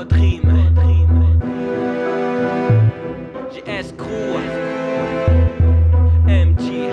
GS Crew, MG.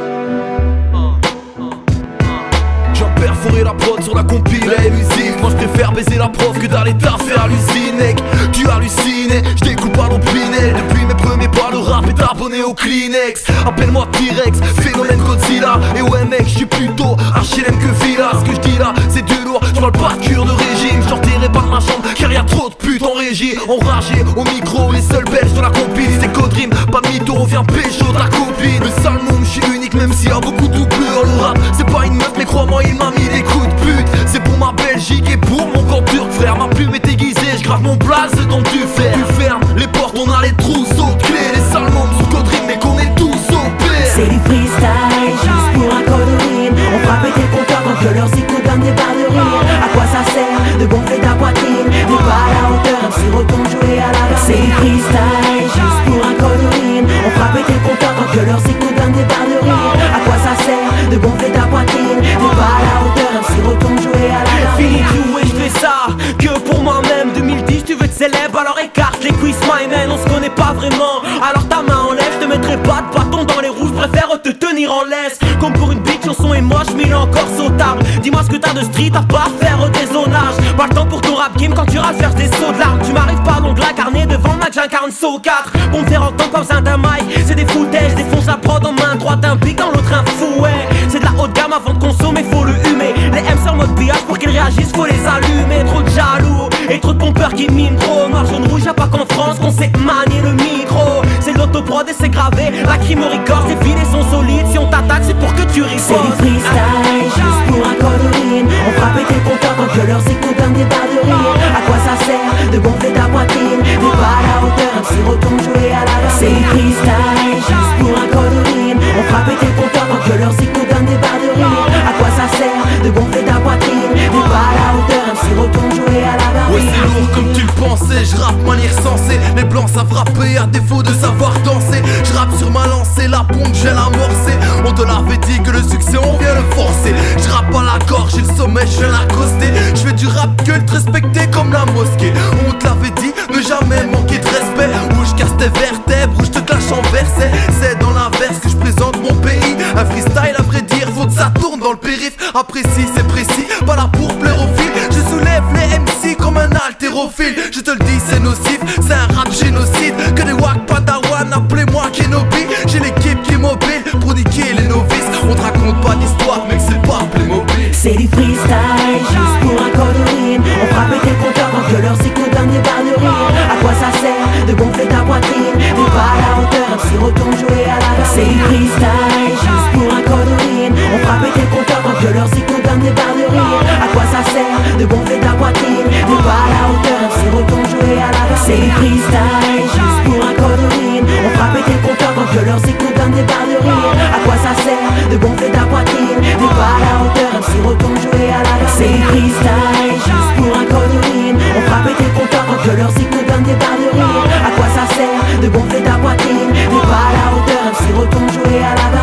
J'ai perforé la prod sur la compile élusive. Moi je préfère baiser la prof que d'aller taffer à l'usine, mec. Tu halluciné, je découpe à l'opinel. Depuis mes premiers pas le rap est abonné au Kleenex. Appelle-moi T-Rex, phénomène Godzilla. Et ouais mec, je suis plutôt HLM que Villa. Ce que je dis là, c'est du lourd, je parle pas de cure de régime. Je sortirai pas de ma chambre car y a trop de putes en régie. Enragé au micro, les seuls belges de la compile. C'est Codrim, pas de mytho, on vient pécho de la copine. Le sale monde, je suis unique même s'il y a beaucoup de doubleurs. Le rap, c'est pas une meuf mais crois-moi il m'a mis des coups de pute. C'est pour ma Belgique et pour mon camp turc frère. Ma plume est aiguisée, je grave mon blaze dans tu fais. Tu fermes les portes, on a les trousseaux de clés. Les sales membres sous Codrim mais qu'on est tous au père. C'est du freestyle, juste pour un Codrim. On frappe tes compteurs quand que leurs échos donnent des barres de rire. À quoi ça sert de gonfler ta poitrine? T'es pas à la hauteur, si retourne jouer à la barre. C'est du freestyle, juste pour un Codrim. On frappe tes compteurs quand que leurs échos donnent des barres de rire. À quoi ça sert de gonfler ta poitrine? T'es pas à la hauteur, si retourne jouer à la barre. Fini de jouer, je fais ça que pour moi-même. 2010, tu veux être célèbre, alors écarte les quiz, my man. On se connaît pas vraiment, alors ta main enlève. Je te mettrai pas de bâton dans les roues, je préfère te tenir en laisse. Comme pour une bitch, son son est moche, mais il est encore sautable. Dis-moi ce que t'as de street à part faire des zonages. Pas le temps pour ton rap game quand tu râles, faire des sauts de larmes. Tu m'arrives pas l'ongle incarné devant le match, j'incarne saut 4. Pour me faire entendre pas besoin d'un mic, c'est des foutages. Défonce la prod en main droite, un pic dans l'autre un fouet. C'est de la haute gamme avant de consommer, faut le humer. Les M sur mode pillage pour qu'ils réagissent, faut les allumer. Trop de jaloux et trop de pompeurs qui miment trop. Noir, jaune, rouge, y'a pas qu'en France qu'on sait manier le micro. C'est de l'autoprod et c'est gravé. La crime au record, ces filets sont solides. Si on t'attaque, c'est pour que tu rigoles. C'est du freestyle, juste pour un Codrim. On frappe tes compteurs quand que leurs échos donnent des barres de rire. À quoi ça sert de gonfler ta poitrine? T'es pas à la hauteur, si retourne jouer à la barre. C'est du freestyle, juste pour un Codrim. On frappe tes compteurs quand que leurs échos donnent des barres de rire. À quoi ça sert de gonfler ta poitrine? T'es pas à la hauteur, si retourne jouer à la barre. Ouais c'est lourd comme tu le pensais, je rappe manière sensée. Les blancs savent rapper à défaut de savoir danser. Je rappe sur ma lancée, la pompe je viens l'amorcer. On te l'avait dit que le succès on vient le forcer. Je rappe à la gorge, j'ai le sommet, je viens l'accoster. Je fais du rap culte respecté comme la mosquée. On te l'avait dit, ne jamais manquer de respect. Ou je casse tes vertèbres, ou je te clash en verset. C'est dans la verse que je présente mon pays. Un freestyle à vrai dire, faut que ça tourne dans le périph'. Apprécie, c'est précis, pas là pour plaire aux filles. Je soulève les MC comme un haltérophile. Je te le dis, c'est nocif, c'est un rap génocide. Que des wack padawan, appelez-moi Kenobi. J'ai l'équipe qui est mobile pour niquer les novices. On te raconte pas d'histoire, mec, c'est pas Playmobil. C'est du freestyle, juste pour un Codrim. On frappe tes compteurs quand que leurs échos donnent des barres de rire. À quoi ça sert de gonfler ta poitrine? T'es pas à la hauteur, si retourne jouer à la barre. C'est du freestyle, juste pour un Codrim. On frappe tes compteurs quand que leurs échos donnent des barres de rire. À quoi ça sert de gonfler ta poitrine? T'es pas à la hauteur, si retourne jouer à la barre. C'est du freestyle, juste pour un Codrim. On frappe tes compteurs quand que leurs échos donnent des barres de rire. À quoi ça sert de gonfler ta poitrine? T'es pas à la hauteur, si retourne jouer à la barre. C'est du freestyle, juste pour un Codrim. On frappe tes compteurs quand que leurs échos donnent des barres de rire. À quoi ça sert de gonfler ta poitrine? T'es pas à la hauteur, si retourne jouer à la barre.